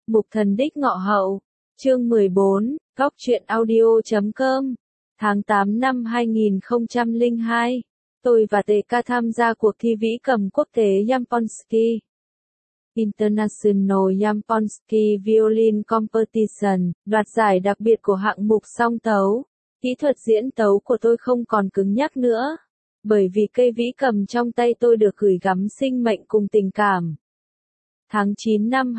Mục Thần Đích Ngọ Hậu, chương 14, Góc Truyện Audio.com, tháng 8 năm 2002, tôi và TK tham gia cuộc thi vĩ cầm quốc tế Yamponsky International Yamponsky Violin Competition, đoạt giải đặc biệt của hạng mục song tấu. Kỹ thuật diễn tấu của tôi không còn cứng nhắc nữa, bởi vì cây vĩ cầm trong tay tôi được gửi gắm sinh mệnh cùng tình cảm. Tháng 9 năm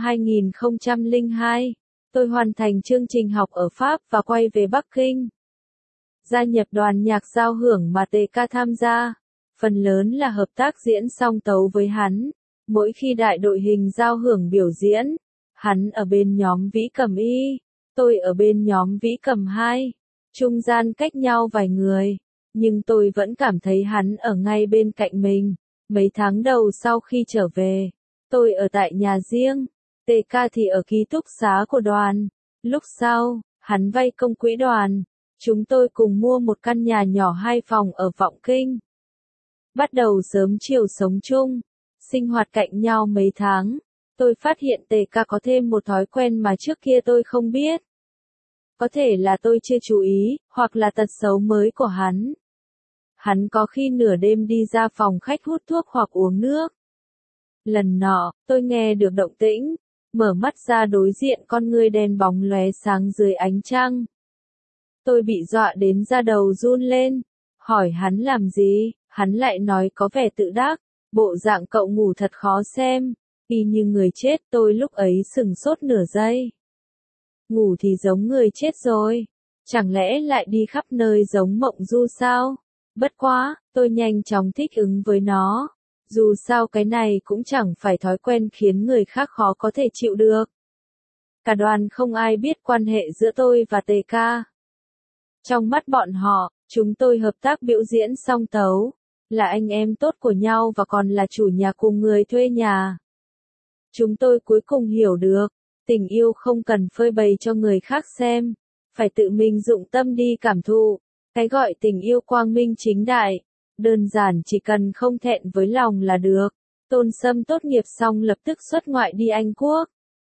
2002, tôi hoàn thành chương trình học ở Pháp và quay về Bắc Kinh. Gia nhập đoàn nhạc giao hưởng mà TK tham gia, phần lớn là hợp tác diễn song tấu với hắn. Mỗi khi đại đội hình giao hưởng biểu diễn, hắn ở bên nhóm vĩ cầm Y, tôi ở bên nhóm vĩ cầm 2, trung gian cách nhau vài người, nhưng tôi vẫn cảm thấy hắn ở ngay bên cạnh mình. Mấy tháng đầu sau khi trở về, tôi ở tại nhà riêng, TK thì ở ký túc xá của đoàn. Lúc sau, hắn vay công quỹ đoàn, chúng tôi cùng mua một căn nhà nhỏ 2 phòng ở Vọng Kinh. Bắt đầu sớm chiều sống chung, sinh hoạt cạnh nhau mấy tháng, tôi phát hiện TK có thêm một thói quen mà trước kia tôi không biết. Có thể là tôi chưa chú ý, hoặc là tật xấu mới của hắn. Hắn có khi nửa đêm đi ra phòng khách hút thuốc hoặc uống nước. Lần nọ, tôi nghe được động tĩnh, mở mắt ra đối diện con người đen bóng lóe sáng dưới ánh trăng. Tôi bị dọa đến da đầu run lên, hỏi hắn làm gì, hắn lại nói có vẻ tự đắc, bộ dạng cậu ngủ thật khó xem, y như người chết. Tôi lúc ấy sừng sốt nửa giây. Ngủ thì giống người chết rồi, chẳng lẽ lại đi khắp nơi giống mộng du sao? Bất quá, tôi nhanh chóng thích ứng với nó. Dù sao cái này cũng chẳng phải thói quen khiến người khác khó có thể chịu được. Cả đoàn không ai biết quan hệ giữa tôi và TK. Trong mắt bọn họ, chúng tôi hợp tác biểu diễn song tấu, là anh em tốt của nhau và còn là chủ nhà cùng người thuê nhà. Chúng tôi cuối cùng hiểu được, tình yêu không cần phơi bày cho người khác xem, phải tự mình dụng tâm đi cảm thụ. Cái gọi tình yêu quang minh chính đại, đơn giản chỉ cần không thẹn với lòng là được. Tôn Sâm tốt nghiệp xong lập tức xuất ngoại đi Anh Quốc.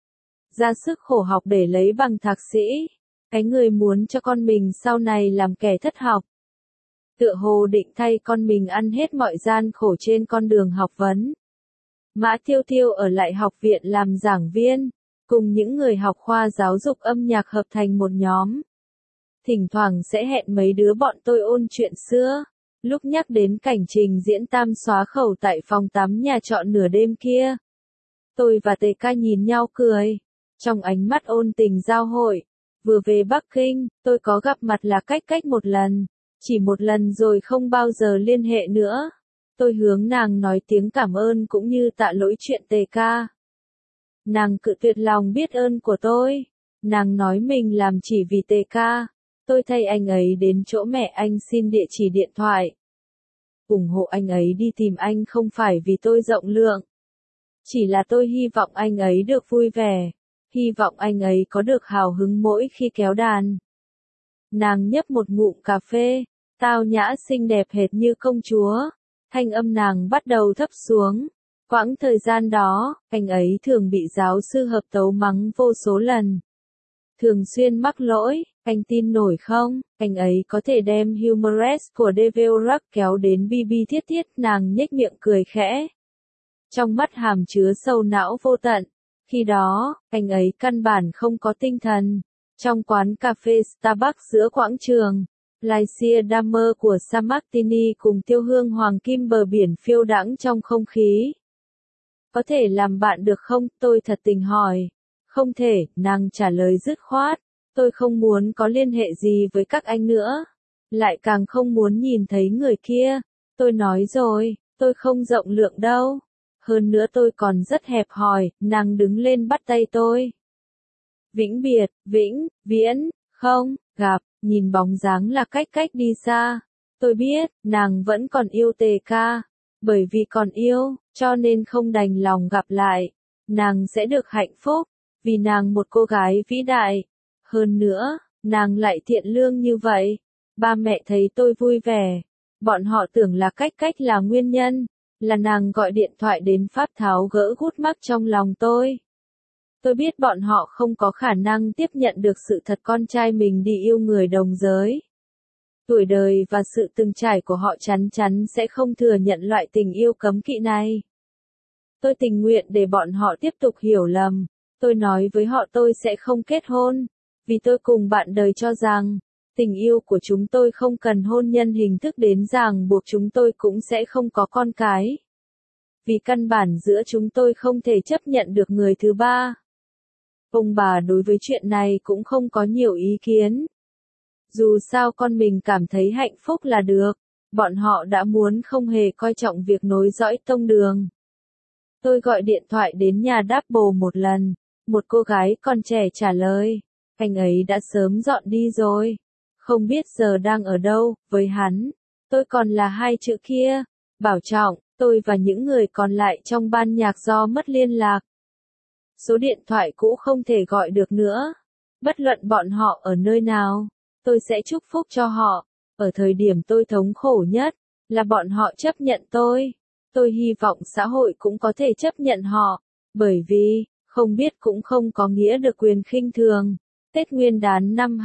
Ra sức khổ học để lấy bằng thạc sĩ. Cái người muốn cho con mình sau này làm kẻ thất học. Tựa hồ định thay con mình ăn hết mọi gian khổ trên con đường học vấn. Mã Tiêu Tiêu ở lại học viện làm giảng viên, cùng những người học khoa giáo dục âm nhạc hợp thành một nhóm. Thỉnh thoảng sẽ hẹn mấy đứa bọn tôi ôn chuyện xưa. Lúc nhắc đến cảnh trình diễn tam xóa khẩu tại phòng tắm nhà trọ nửa đêm kia, tôi và TK nhìn nhau cười, trong ánh mắt ôn tình giao hội. Vừa về Bắc Kinh, tôi có gặp mặt là cách một lần, chỉ một lần rồi không bao giờ liên hệ nữa. Tôi hướng nàng nói tiếng cảm ơn cũng như tạ lỗi chuyện TK. Nàng cự tuyệt lòng biết ơn của tôi. Nàng nói mình làm chỉ vì TK. Tôi thay anh ấy đến chỗ mẹ anh xin địa chỉ điện thoại. Ủng hộ anh ấy đi tìm anh không phải vì tôi rộng lượng. Chỉ là tôi hy vọng anh ấy được vui vẻ. Hy vọng anh ấy có được hào hứng mỗi khi kéo đàn. Nàng nhấp một ngụm cà phê, tao nhã xinh đẹp hệt như công chúa. Thanh âm nàng bắt đầu thấp xuống. Quãng thời gian đó, anh ấy thường bị giáo sư hợp tấu mắng vô số lần. Thường xuyên mắc lỗi, anh tin nổi không? Anh ấy có thể đem Humorous của Dvorak kéo đến BB thiết. Nàng nhếch miệng cười khẽ. Trong mắt hàm chứa sâu não vô tận. Khi đó, anh ấy căn bản không có tinh thần. Trong quán cà phê Starbucks giữa quảng trường, Lycia Damer của Sam Martini cùng tiêu hương hoàng kim bờ biển phiêu đãng trong không khí. Có thể làm bạn được không? Tôi thật tình hỏi. Không thể, nàng trả lời dứt khoát. Tôi không muốn có liên hệ gì với các anh nữa. Lại càng không muốn nhìn thấy người kia. Tôi nói rồi, tôi không rộng lượng đâu. Hơn nữa tôi còn rất hẹp hòi. Nàng đứng lên bắt tay tôi. Vĩnh biệt, vĩnh, viễn, không, gặp, nhìn bóng dáng là cách đi xa. Tôi biết, nàng vẫn còn yêu TK. Bởi vì còn yêu, cho nên không đành lòng gặp lại. Nàng sẽ được hạnh phúc. Vì nàng một cô gái vĩ đại. Hơn nữa, nàng lại thiện lương như vậy. Ba mẹ thấy tôi vui vẻ. Bọn họ tưởng là cách là nguyên nhân. Là nàng gọi điện thoại đến Pháp tháo gỡ gút mắc trong lòng tôi. Tôi biết bọn họ không có khả năng tiếp nhận được sự thật con trai mình đi yêu người đồng giới. Tuổi đời và sự từng trải của họ chắn chắn sẽ không thừa nhận loại tình yêu cấm kỵ này. Tôi tình nguyện để bọn họ tiếp tục hiểu lầm. Tôi nói với họ tôi sẽ không kết hôn, vì tôi cùng bạn đời cho rằng, tình yêu của chúng tôi không cần hôn nhân hình thức đến ràng buộc chúng tôi cũng sẽ không có con cái. Vì căn bản giữa chúng tôi không thể chấp nhận được người thứ ba. Ông bà đối với chuyện này cũng không có nhiều ý kiến. Dù sao con mình cảm thấy hạnh phúc là được, bọn họ đã muốn không hề coi trọng việc nối dõi tông đường. Tôi gọi điện thoại đến nhà Double một lần, một cô gái còn trẻ trả lời, anh ấy đã sớm dọn đi rồi, không biết giờ đang ở đâu, với hắn, tôi còn là hai chữ kia, bảo trọng, tôi và những người còn lại trong ban nhạc do mất liên lạc. Số điện thoại cũ không thể gọi được nữa, bất luận bọn họ ở nơi nào, tôi sẽ chúc phúc cho họ, ở thời điểm tôi thống khổ nhất, là bọn họ chấp nhận tôi. Tôi hy vọng xã hội cũng có thể chấp nhận họ, bởi vì, không biết cũng không có nghĩa được quyền khinh thường. Tết Nguyên đán năm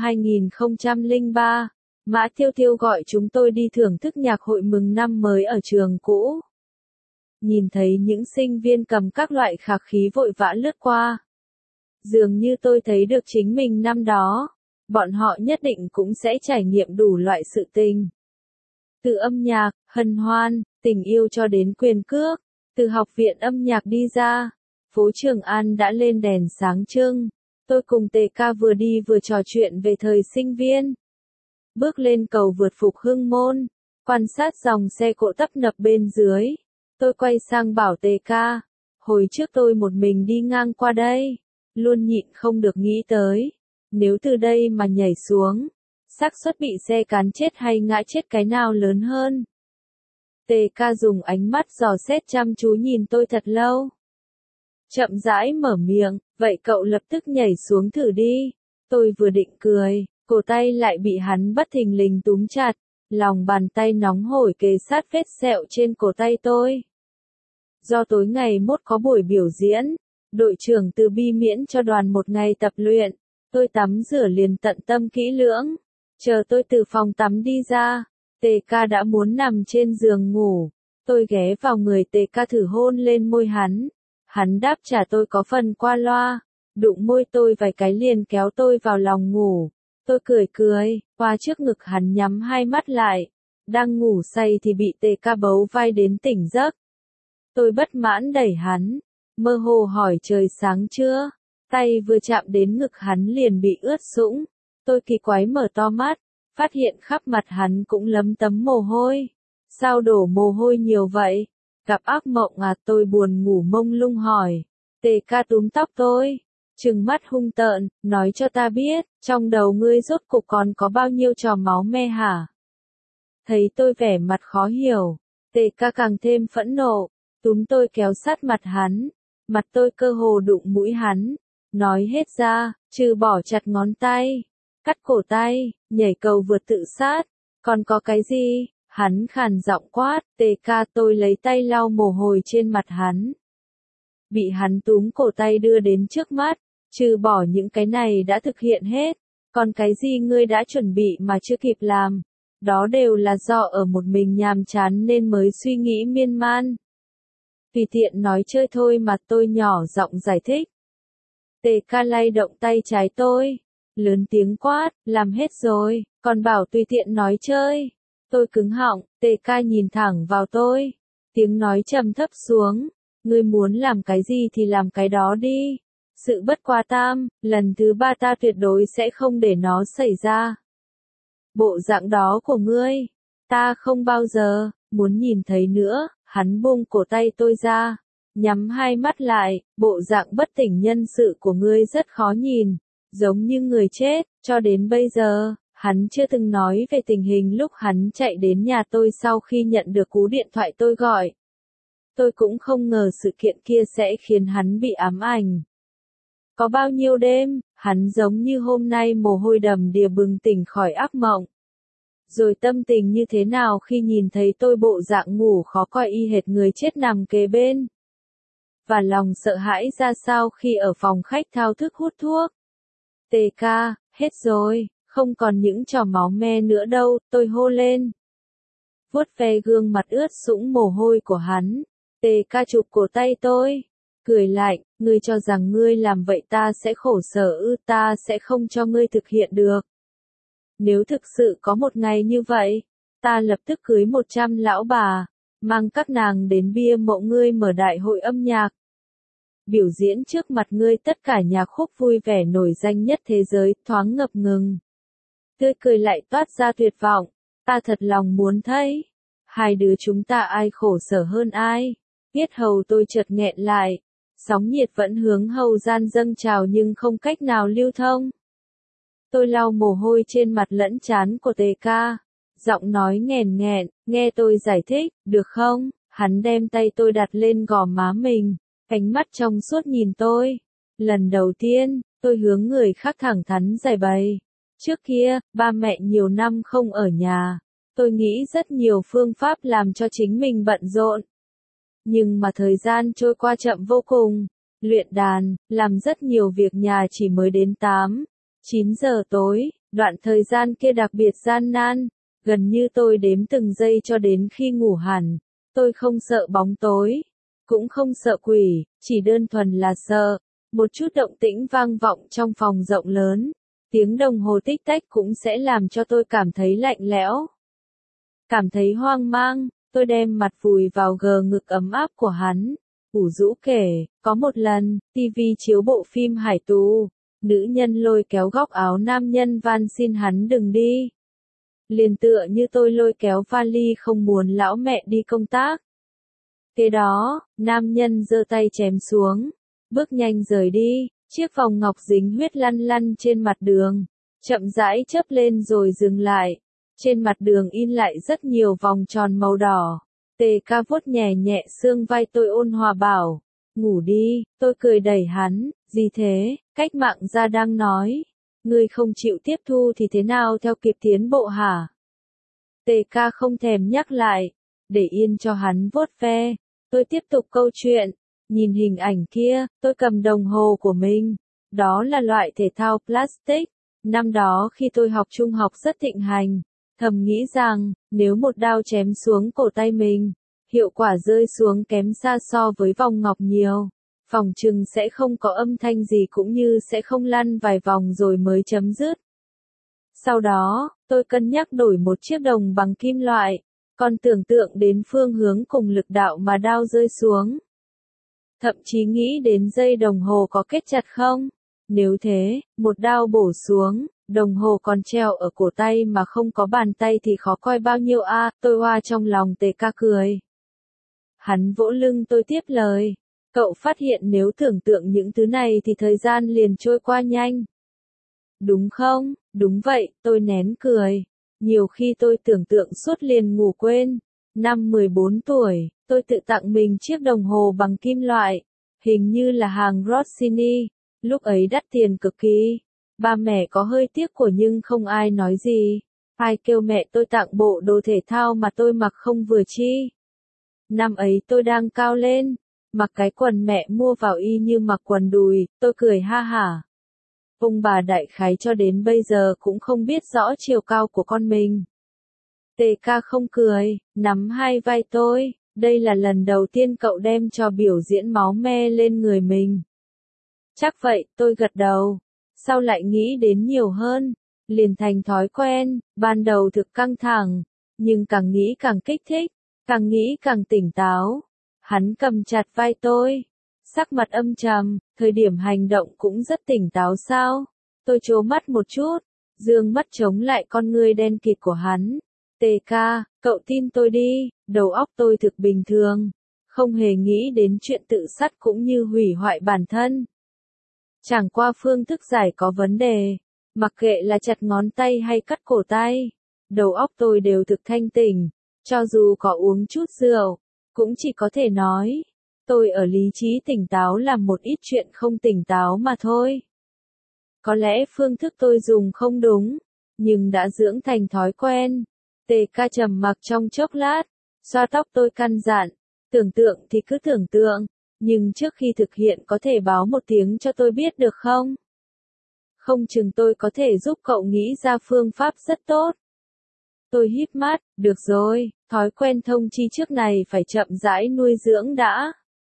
2003, Mã Thiêu Thiêu gọi chúng tôi đi thưởng thức nhạc hội mừng năm mới ở trường cũ. Nhìn thấy những sinh viên cầm các loại khạc khí vội vã lướt qua. Dường như tôi thấy được chính mình năm đó, bọn họ nhất định cũng sẽ trải nghiệm đủ loại sự tình. Từ âm nhạc, hân hoan, tình yêu cho đến quyền cước, từ học viện âm nhạc đi ra, phố Trường An đã lên đèn sáng trưng. Tôi cùng TK vừa đi vừa trò chuyện về thời sinh viên. Bước lên cầu vượt Phục Hưng Môn, quan sát dòng xe cộ tấp nập bên dưới. Tôi quay sang bảo TK, hồi trước tôi một mình đi ngang qua đây, luôn nhịn không được nghĩ tới, nếu từ đây mà nhảy xuống, xác suất bị xe cán chết hay ngã chết cái nào lớn hơn. TK dùng ánh mắt dò xét chăm chú nhìn tôi thật lâu. Chậm rãi mở miệng, vậy cậu lập tức nhảy xuống thử đi. Tôi vừa định cười, cổ tay lại bị hắn bất thình lình túm chặt, lòng bàn tay nóng hổi kề sát vết sẹo trên cổ tay tôi. Do tối ngày mốt có buổi biểu diễn, đội trưởng từ bi miễn cho đoàn một ngày tập luyện, tôi tắm rửa liền tận tâm kỹ lưỡng. Chờ tôi từ phòng tắm đi ra, TK đã muốn nằm trên giường ngủ. Tôi ghé vào người TK thử hôn lên môi hắn. Hắn đáp trả tôi có phần qua loa, đụng môi tôi vài cái liền kéo tôi vào lòng ngủ. Tôi cười cười, qua trước ngực hắn nhắm hai mắt lại. Đang ngủ say thì bị TK bấu vai đến tỉnh giấc. Tôi bất mãn đẩy hắn, mơ hồ hỏi trời sáng chưa? Tay vừa chạm đến ngực hắn liền bị ướt sũng. Tôi kỳ quái mở to mắt, phát hiện khắp mặt hắn cũng lấm tấm mồ hôi. Sao đổ mồ hôi nhiều vậy? Gặp ác mộng à? Tôi buồn ngủ mông lung hỏi. TK túm tóc tôi, trừng mắt hung tợn, nói cho ta biết, trong đầu ngươi rốt cục còn có bao nhiêu trò máu me hả? Thấy tôi vẻ mặt khó hiểu, TK càng thêm phẫn nộ, túm tôi kéo sát mặt hắn, mặt tôi cơ hồ đụng mũi hắn, nói hết ra, trừ bỏ chặt ngón tay, cắt cổ tay, nhảy cầu vượt tự sát, còn có cái gì? Hắn khàn giọng quát, TK. Tôi lấy tay lau mồ hôi trên mặt hắn. Bị hắn túm cổ tay đưa đến trước mắt, trừ bỏ những cái này đã thực hiện hết, còn cái gì ngươi đã chuẩn bị mà chưa kịp làm, đó đều là do ở một mình nhàm chán nên mới suy nghĩ miên man. Tùy tiện nói chơi thôi mà. Tôi nhỏ giọng giải thích. TK lay động tay trái tôi, lớn tiếng quát, làm hết rồi, còn bảo tùy tiện nói chơi. Tôi cứng họng, TK nhìn thẳng vào tôi, tiếng nói trầm thấp xuống, ngươi muốn làm cái gì thì làm cái đó đi. Sự bất quá tam, lần thứ ba ta tuyệt đối sẽ không để nó xảy ra. Bộ dạng đó của ngươi, ta không bao giờ muốn nhìn thấy nữa. Hắn buông cổ tay tôi ra, nhắm hai mắt lại, bộ dạng bất tỉnh nhân sự của ngươi rất khó nhìn, giống như người chết. Cho đến bây giờ, hắn chưa từng nói về tình hình lúc hắn chạy đến nhà tôi sau khi nhận được cú điện thoại tôi gọi. Tôi cũng không ngờ sự kiện kia sẽ khiến hắn bị ám ảnh. Có bao nhiêu đêm, hắn giống như hôm nay mồ hôi đầm đìa bừng tỉnh khỏi ác mộng. Rồi tâm tình như thế nào khi nhìn thấy tôi bộ dạng ngủ khó coi y hệt người chết nằm kế bên. và lòng sợ hãi ra sao khi ở phòng khách thao thức hút thuốc. TK, hết rồi, không còn những trò máu me nữa đâu, tôi hô lên. Vuốt ve gương mặt ướt sũng mồ hôi của hắn, TK chụp cổ tay tôi, cười lạnh, ngươi cho rằng ngươi làm vậy ta sẽ khổ sở ư, ta sẽ không cho ngươi thực hiện được. Nếu thực sự có một ngày như vậy, ta lập tức cưới 100 lão bà, mang các nàng đến bia mộ ngươi mở đại hội âm nhạc. Biểu diễn trước mặt ngươi tất cả nhạc khúc vui vẻ nổi danh nhất thế giới, thoáng ngập ngừng. Tươi cười lại toát ra tuyệt vọng, ta thật lòng muốn thấy. Hai đứa chúng ta ai khổ sở hơn ai. Yết hầu tôi chợt nghẹn lại, sóng nhiệt vẫn hướng hầu gian dâng trào nhưng không cách nào lưu thông. Tôi lau mồ hôi trên mặt lẫn trán của TK, giọng nói nghèn nghẹn, nghe tôi giải thích, được không? Hắn đem tay tôi đặt lên gò má mình, ánh mắt trong suốt nhìn tôi. Lần đầu tiên, tôi hướng người khác thẳng thắn giải bày. Trước kia, ba mẹ nhiều năm không ở nhà. Tôi nghĩ rất nhiều phương pháp làm cho chính mình bận rộn. Nhưng mà thời gian trôi qua chậm vô cùng. Luyện đàn, làm rất nhiều việc nhà chỉ mới đến 9 giờ tối, đoạn thời gian kia đặc biệt gian nan. Gần như tôi đếm từng giây cho đến khi ngủ hẳn. Tôi không sợ bóng tối, cũng không sợ quỷ, chỉ đơn thuần là sợ. Một chút động tĩnh vang vọng trong phòng rộng lớn. Tiếng đồng hồ tích tách cũng sẽ làm cho tôi cảm thấy lạnh lẽo. Cảm thấy hoang mang, tôi đem mặt vùi vào gờ ngực ấm áp của hắn. Ủ rũ kể, có một lần, TV chiếu bộ phim Hải Tù, nữ nhân lôi kéo góc áo nam nhân van xin hắn đừng đi. Liền tựa như tôi lôi kéo vali không muốn lão mẹ đi công tác. Kế đó, nam nhân giơ tay chém xuống, bước nhanh rời đi, chiếc vòng ngọc dính huyết lăn lăn trên mặt đường, chậm rãi chớp lên rồi dừng lại. Trên mặt đường in lại rất nhiều vòng tròn màu đỏ. TK vuốt nhẹ nhẹ xương vai tôi ôn hòa bảo, ngủ đi, tôi cười đẩy hắn, gì thế, cách mạng gia đang nói. Ngươi không chịu tiếp thu thì thế nào theo kịp tiến bộ hả? TK không thèm nhắc lại, để yên cho hắn vuốt ve. Tôi tiếp tục câu chuyện, nhìn hình ảnh kia, tôi cầm đồng hồ của mình. Đó là loại thể thao plastic. Năm đó khi tôi học trung học rất thịnh hành. Thầm nghĩ rằng, nếu một đao chém xuống cổ tay mình, hiệu quả rơi xuống kém xa so với vòng ngọc nhiều. Phỏng chừng sẽ không có âm thanh gì cũng như sẽ không lăn vài vòng rồi mới chấm dứt. Sau đó, tôi cân nhắc đổi một chiếc đồng bằng kim loại, còn tưởng tượng đến phương hướng cùng lực đạo mà đao rơi xuống. Thậm chí nghĩ đến dây đồng hồ có kết chặt không? Nếu thế, một đao bổ xuống, đồng hồ còn treo ở cổ tay mà không có bàn tay thì khó coi bao nhiêu a, tôi hoa trong lòng TK cười. Hắn vỗ lưng tôi tiếp lời. Cậu phát hiện nếu tưởng tượng những thứ này thì thời gian liền trôi qua nhanh. Đúng không? Đúng vậy, tôi nén cười. Nhiều khi tôi tưởng tượng suốt liền ngủ quên. Năm 14 tuổi, tôi tự tặng mình chiếc đồng hồ bằng kim loại. Hình như là hàng Rossini. Lúc ấy đắt tiền cực kỳ. Ba mẹ có hơi tiếc của nhưng không ai nói gì. Ai kêu mẹ tôi tặng bộ đồ thể thao mà tôi mặc không vừa chi. Năm ấy tôi đang cao lên. Mặc cái quần mẹ mua vào y như mặc quần đùi, tôi cười ha hả. Ông bà đại khái cho đến bây giờ cũng không biết rõ chiều cao của con mình. TK không cười, nắm hai vai tôi, đây là lần đầu tiên cậu đem cho biểu diễn máu me lên người mình. Chắc vậy, tôi gật đầu. Sau lại nghĩ đến nhiều hơn, liền thành thói quen, ban đầu thực căng thẳng, nhưng càng nghĩ càng kích thích, càng nghĩ càng tỉnh táo. Hắn cầm chặt vai tôi, sắc mặt âm trầm, thời điểm hành động cũng rất tỉnh táo sao? Tôi trố mắt một chút, dương mắt chống lại con ngươi đen kịt của hắn. TK, cậu tin tôi đi, đầu óc tôi thực bình thường, không hề nghĩ đến chuyện tự sát cũng như hủy hoại bản thân. Chẳng qua phương thức giải có vấn đề, mặc kệ là chặt ngón tay hay cắt cổ tay, đầu óc tôi đều thực thanh tỉnh, cho dù có uống chút rượu, cũng chỉ có thể nói, tôi ở lý trí tỉnh táo làm một ít chuyện không tỉnh táo mà thôi. Có lẽ phương thức tôi dùng không đúng, nhưng đã dưỡng thành thói quen. TK trầm mặc trong chốc lát, xoa tóc tôi căn dặn, tưởng tượng thì cứ tưởng tượng, Nhưng trước khi thực hiện có thể báo một tiếng cho tôi biết được không? Không chừng tôi có thể giúp cậu nghĩ ra phương pháp rất tốt. Tôi híp mắt, được rồi, thói quen thông chi trước này phải chậm rãi nuôi dưỡng đã.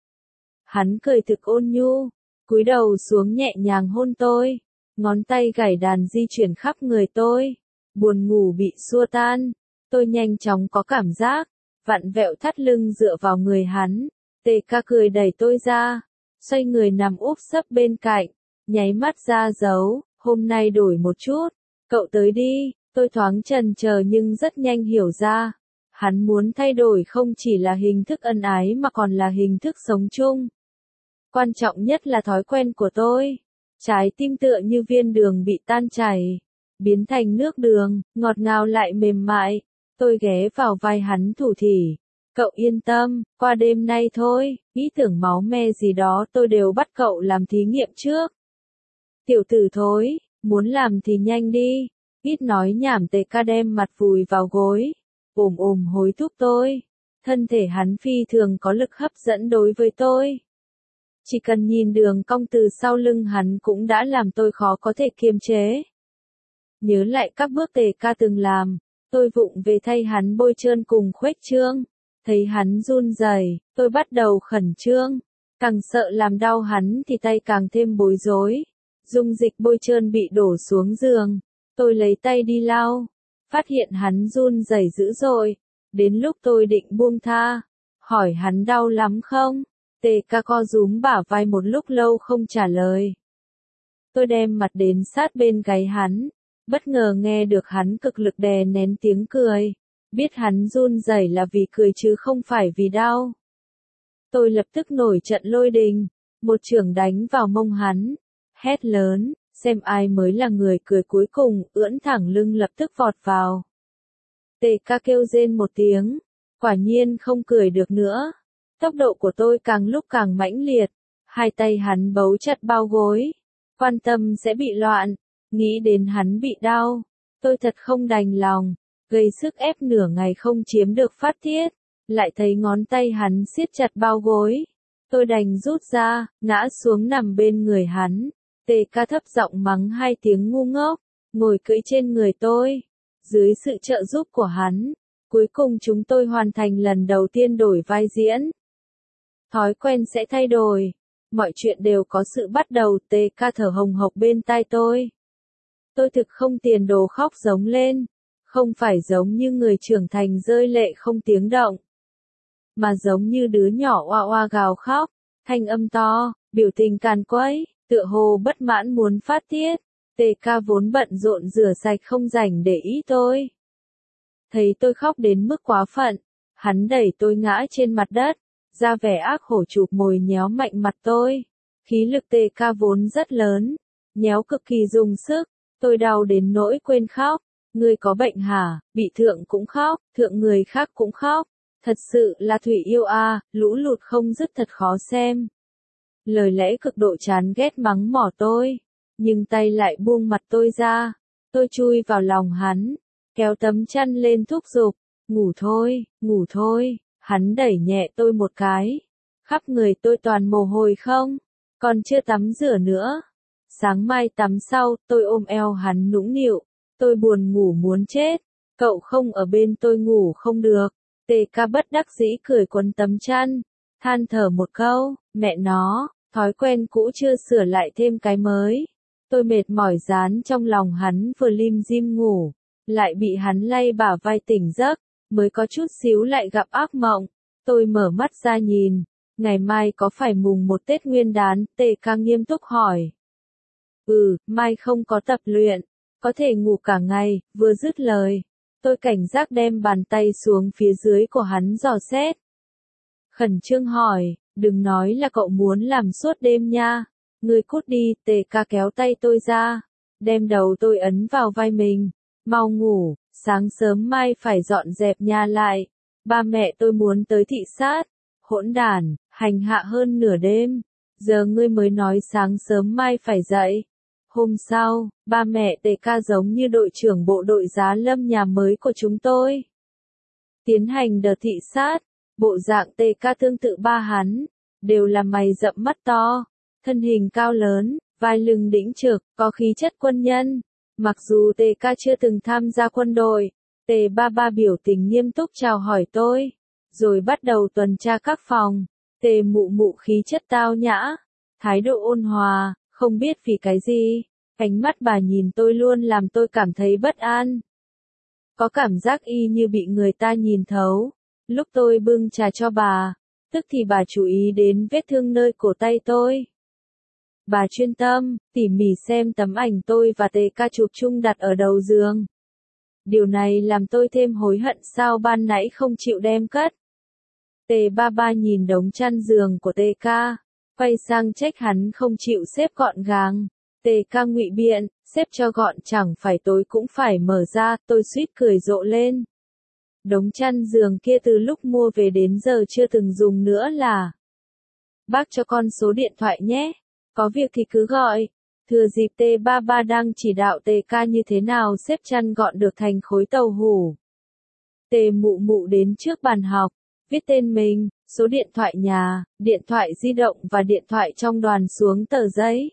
Hắn cười thực ôn nhu, cúi đầu xuống nhẹ nhàng hôn tôi, ngón tay gảy đàn di chuyển khắp người tôi. Buồn ngủ bị xua tan, tôi nhanh chóng có cảm giác, vặn vẹo thắt lưng dựa vào người hắn. TK cười đẩy tôi ra, xoay người nằm úp sấp bên cạnh, nháy mắt ra dấu, hôm nay đổi một chút, cậu tới đi. Tôi thoáng chần chờ nhưng rất nhanh hiểu ra, hắn muốn thay đổi không chỉ là hình thức ân ái mà còn là hình thức sống chung. Quan trọng nhất là thói quen của tôi. Trái tim tựa như viên đường bị tan chảy, biến thành nước đường, ngọt ngào lại mềm mại. Tôi ghé vào vai hắn thủ thỉ. Cậu yên tâm, qua đêm nay thôi, ý tưởng máu me gì đó tôi đều bắt cậu làm thí nghiệm trước. Tiểu tử thối, muốn làm thì nhanh đi. Ít nói nhảm TK đem mặt vùi vào gối, hối thúc tôi. Thân thể hắn phi thường có lực hấp dẫn đối với tôi. Chỉ cần nhìn đường cong từ sau lưng hắn cũng đã làm tôi khó có thể kiềm chế. Nhớ lại các bước TK từng làm, tôi vụng về thay hắn bôi trơn cùng khuếch trương. Thấy hắn run rẩy, tôi bắt đầu khẩn trương. Càng sợ làm đau hắn thì tay càng thêm bối rối. Dung dịch bôi trơn bị đổ xuống giường. Tôi lấy tay đi lau, phát hiện hắn run rẩy dữ dội. Đến lúc tôi định buông tha, hỏi hắn đau lắm không? TK co rúm bả vai một lúc lâu không trả lời. Tôi đem mặt đến sát bên gáy hắn, bất ngờ nghe được hắn cực lực đè nén tiếng cười. Biết hắn run rẩy là vì cười chứ không phải vì đau. Tôi lập tức nổi trận lôi đình, một chưởng đánh vào mông hắn, hét lớn. Xem ai mới là người cười cuối cùng, ưỡn thẳng lưng lập tức vọt vào. TK kêu rên một tiếng, quả nhiên không cười được nữa. Tốc độ của tôi càng lúc càng mãnh liệt, hai tay hắn bấu chặt bao gối, quan tâm sẽ bị loạn, nghĩ đến hắn bị đau, tôi thật không đành lòng, gây sức ép nửa ngày không chiếm được phát tiết, lại thấy ngón tay hắn siết chặt bao gối. Tôi đành rút ra, ngã xuống nằm bên người hắn. TK thấp giọng mắng hai tiếng ngu ngốc, ngồi cưỡi trên người tôi. Dưới sự trợ giúp của hắn, cuối cùng chúng tôi hoàn thành lần đầu tiên đổi vai diễn. Thói quen sẽ thay đổi, mọi chuyện đều có sự bắt đầu. TK thở hồng hộc bên tai tôi. Tôi thực không tiền đồ khóc giống lên, không phải giống như người trưởng thành rơi lệ không tiếng động, mà giống như đứa nhỏ oa oa gào khóc, thanh âm to, biểu tình càn quấy. Tựa hồ bất mãn muốn phát tiết, TK vốn bận rộn rửa sạch không rảnh để ý tôi. Thấy tôi khóc đến mức quá phận, hắn đẩy tôi ngã trên mặt đất, ra vẻ ác hổ chụp mồi nhéo mạnh mặt tôi. Khí lực TK vốn rất lớn, nhéo cực kỳ dùng sức, tôi đau đến nỗi quên khóc. Ngươi có bệnh hả? Bị thượng cũng khóc, thượng người khác cũng khóc. Thật sự là thủy yêu a, lũ lụt không dứt thật khó xem. Lời lẽ cực độ chán ghét mắng mỏ tôi, nhưng tay lại buông mặt tôi ra. Tôi chui vào lòng hắn, kéo tấm chăn lên thúc giục, ngủ thôi, hắn đẩy nhẹ tôi một cái. Khắp người tôi toàn mồ hôi không, còn chưa tắm rửa nữa. Sáng mai tắm sau, tôi ôm eo hắn nũng nịu, tôi buồn ngủ muốn chết, cậu không ở bên tôi ngủ không được. TK bất đắc dĩ cười quấn tấm chăn, than thở một câu, mẹ nó. Thói quen cũ chưa sửa lại thêm cái mới. Tôi mệt mỏi dán trong lòng hắn vừa lim dim ngủ, lại bị hắn lay bả vai tỉnh giấc, mới có chút xíu lại gặp ác mộng. Tôi mở mắt ra nhìn, ngày mai có phải mùng 1 Tết Nguyên đán? TK nghiêm túc hỏi. Mai không có tập luyện, có thể ngủ cả ngày. Vừa dứt lời, tôi cảnh giác đem bàn tay xuống phía dưới của hắn dò xét. Khẩn trương hỏi. Đừng nói là cậu muốn làm suốt đêm nha. Ngươi cút đi. TK kéo tay tôi ra, đem đầu tôi ấn vào vai mình. Mau ngủ, sáng sớm mai phải dọn dẹp nhà lại. Ba mẹ tôi muốn tới thị sát. Hỗn đản, hành hạ hơn nửa đêm. Giờ ngươi mới nói sáng sớm mai phải dậy. Hôm sau, ba mẹ TK giống như đội trưởng bộ đội giá lâm nhà mới của chúng tôi. Tiến hành đợt thị sát. Bộ dạng TK tương tự ba hắn, đều là mày rậm mắt to, thân hình cao lớn, vai lưng đĩnh trực, có khí chất quân nhân. Mặc dù Tề ca chưa từng tham gia quân đội, Tề ba ba biểu tình nghiêm túc chào hỏi tôi, rồi bắt đầu tuần tra các phòng. Tề mụ mụ khí chất tao nhã, thái độ ôn hòa, không biết vì cái gì, ánh mắt bà nhìn tôi luôn làm tôi cảm thấy bất an. Có cảm giác y như bị người ta nhìn thấu. Lúc tôi bưng trà cho bà, tức thì bà chú ý đến vết thương nơi cổ tay tôi. Bà chuyên tâm, tỉ mỉ xem tấm ảnh tôi và Tề ca chụp chung đặt ở đầu giường. Điều này làm tôi thêm hối hận sao ban nãy không chịu đem cất. Tề ba ba nhìn đống chăn giường của Tề ca, quay sang trách hắn không chịu xếp gọn gàng. Tề ca ngụy biện, xếp cho gọn chẳng phải tối cũng phải mở ra, tôi suýt cười rộ lên. Đống chăn giường kia từ lúc mua về đến giờ chưa từng dùng nữa là. Bác cho con số điện thoại nhé, có việc thì cứ gọi. Thừa dịp Tề ba ba đang chỉ đạo Tề ca như thế nào xếp chăn gọn được thành khối tàu hủ. Tề mụ mụ đến trước bàn học, viết tên mình, số điện thoại nhà, điện thoại di động và điện thoại trong đoàn xuống tờ giấy.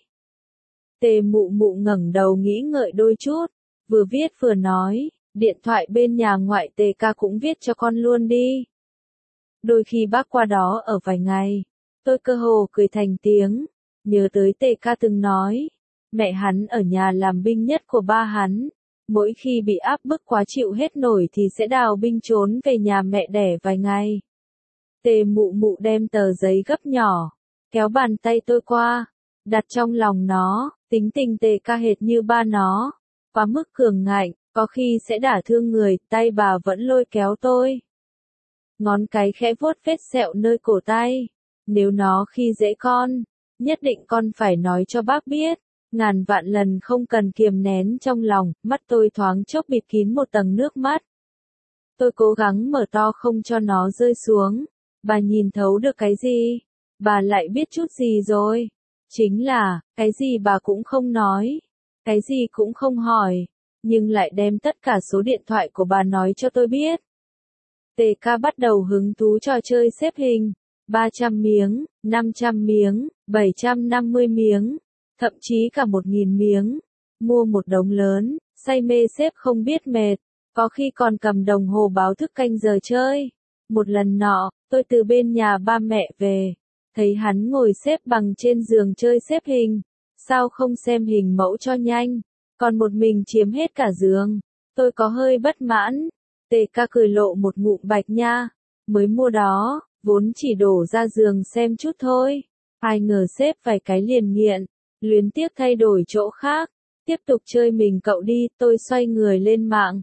Tề mụ mụ ngẩng đầu nghĩ ngợi đôi chút, vừa viết vừa nói, điện thoại bên nhà ngoại Tề ca cũng viết cho con luôn đi. Đôi khi bác qua đó ở vài ngày, tôi cơ hồ cười thành tiếng, nhớ tới Tề ca từng nói, mẹ hắn ở nhà làm binh nhất của ba hắn, mỗi khi bị áp bức quá chịu hết nổi thì sẽ đào binh trốn về nhà mẹ đẻ vài ngày. Tề mụ mụ đem tờ giấy gấp nhỏ, kéo bàn tay tôi qua, đặt trong lòng nó, tính tình Tề ca hệt như ba nó, quá mức cường ngạnh, có khi sẽ đả thương người, tay bà vẫn lôi kéo tôi. Ngón cái khẽ vuốt vết sẹo nơi cổ tay, nếu nó khi dễ con, nhất định con phải nói cho bác biết, ngàn vạn lần không cần kiềm nén trong lòng, mắt tôi thoáng chốc bịt kín một tầng nước mắt. Tôi cố gắng mở to không cho nó rơi xuống, bà nhìn thấu được cái gì? Bà lại biết chút gì rồi? Chính là, cái gì bà cũng không nói, cái gì cũng không hỏi, nhưng lại đem tất cả số điện thoại của bà nói cho tôi biết. Tề ca bắt đầu hứng thú trò chơi xếp hình, 300 miếng, 500 miếng, 750 miếng, thậm chí cả 1000 miếng, mua một đống lớn, say mê xếp không biết mệt, có khi còn cầm đồng hồ báo thức canh giờ chơi. Một lần nọ, tôi từ bên nhà ba mẹ về, thấy hắn ngồi xếp bằng trên giường chơi xếp hình, sao không xem hình mẫu cho nhanh, còn một mình chiếm hết cả giường, tôi có hơi bất mãn. Tề ca cười lộ một ngụm bạch nha, mới mua đó, vốn chỉ đổ ra giường xem chút thôi, ai ngờ xếp vài cái liền nghiện, luyến tiếc thay đổi chỗ khác, tiếp tục chơi mình cậu đi, tôi xoay người lên mạng.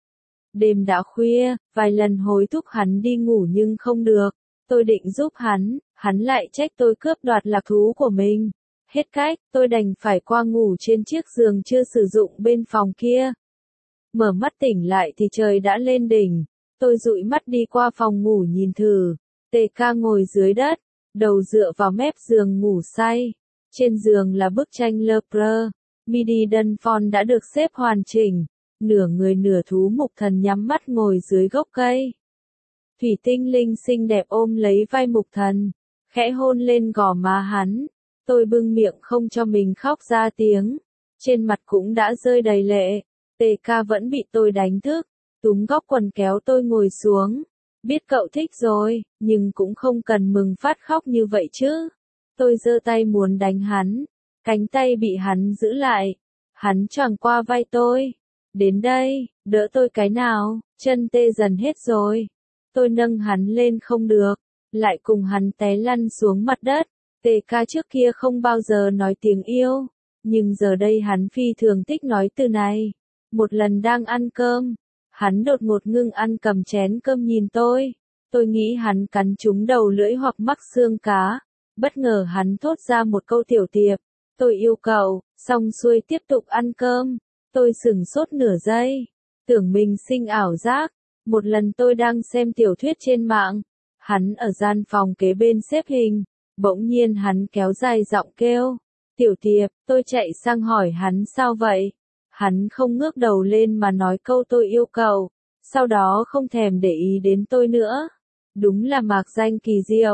Đêm đã khuya, vài lần hối thúc hắn đi ngủ nhưng không được, tôi định giúp hắn lại trách tôi cướp đoạt lạc thú của mình. Hết cách, tôi đành phải qua ngủ trên chiếc giường chưa sử dụng bên phòng kia. Mở mắt tỉnh lại thì trời đã lên đỉnh, tôi dụi mắt đi qua phòng ngủ nhìn thử, Tề ca ngồi dưới đất, đầu dựa vào mép giường ngủ say. Trên giường là bức tranh Le Preux, Midi Dunfon đã được xếp hoàn chỉnh, nửa người nửa thú mục thần nhắm mắt ngồi dưới gốc cây. Thủy tinh linh xinh đẹp ôm lấy vai mục thần, khẽ hôn lên gò má hắn, tôi bưng miệng không cho mình khóc ra tiếng, trên mặt cũng đã rơi đầy lệ. Tề ca vẫn bị tôi đánh thức, túm góc quần kéo tôi ngồi xuống, biết cậu thích rồi, nhưng cũng không cần mừng phát khóc như vậy chứ. Tôi giơ tay muốn đánh hắn, cánh tay bị hắn giữ lại, hắn choàng qua vai tôi. Đến đây, đỡ tôi cái nào, chân tê dần hết rồi. Tôi nâng hắn lên không được, lại cùng hắn té lăn xuống mặt đất. Tề ca trước kia không bao giờ nói tiếng yêu, nhưng giờ đây hắn phi thường thích nói từ này. Một lần đang ăn cơm, hắn đột ngột ngưng ăn cầm chén cơm nhìn tôi. Tôi nghĩ hắn cắn trúng đầu lưỡi hoặc mắc xương cá. Bất ngờ hắn thốt ra một câu tiểu tiệp. Tôi yêu cậu, xong xuôi tiếp tục ăn cơm. Tôi sửng sốt nửa giây, tưởng mình sinh ảo giác. Một lần tôi đang xem tiểu thuyết trên mạng, hắn ở gian phòng kế bên xếp hình, bỗng nhiên hắn kéo dài giọng kêu, tiểu tiệp, tôi chạy sang hỏi hắn sao vậy? Hắn không ngước đầu lên mà nói câu tôi yêu cậu, sau đó không thèm để ý đến tôi nữa. Đúng là mạc danh kỳ diệu,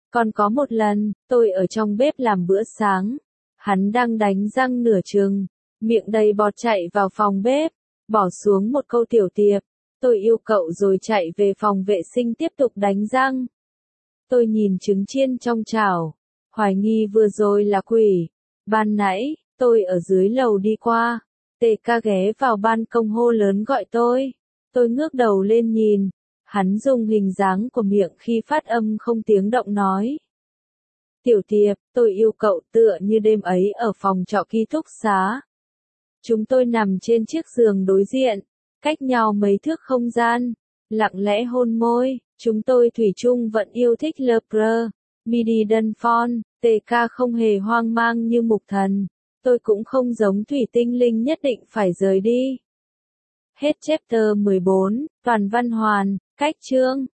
Còn có một lần, tôi ở trong bếp làm bữa sáng. Hắn đang đánh răng nửa chừng, miệng đầy bọt chạy vào phòng bếp, bỏ xuống một câu tiểu tiệp. Tôi yêu cậu rồi chạy về phòng vệ sinh tiếp tục đánh răng. Tôi nhìn trứng chiên trong chảo, hoài nghi vừa rồi là quỷ. Ban nãy, tôi ở dưới lầu đi qua, TK ghé vào ban công hô lớn gọi tôi. Tôi ngước đầu lên nhìn, hắn dùng hình dáng của miệng khi phát âm không tiếng động nói. Tiểu tiệp, tôi yêu cậu tựa như đêm ấy ở phòng trọ ký túc xá. Chúng tôi nằm trên chiếc giường đối diện, cách nhau mấy thước không gian, lặng lẽ hôn môi. Chúng tôi thủy chung vẫn yêu thích Le Preux, Midi Dunfon. TK không hề hoang mang như mục thần. Tôi cũng không giống thủy tinh linh nhất định phải rời đi. Hết chapter 14, toàn văn hoàn, cách chương.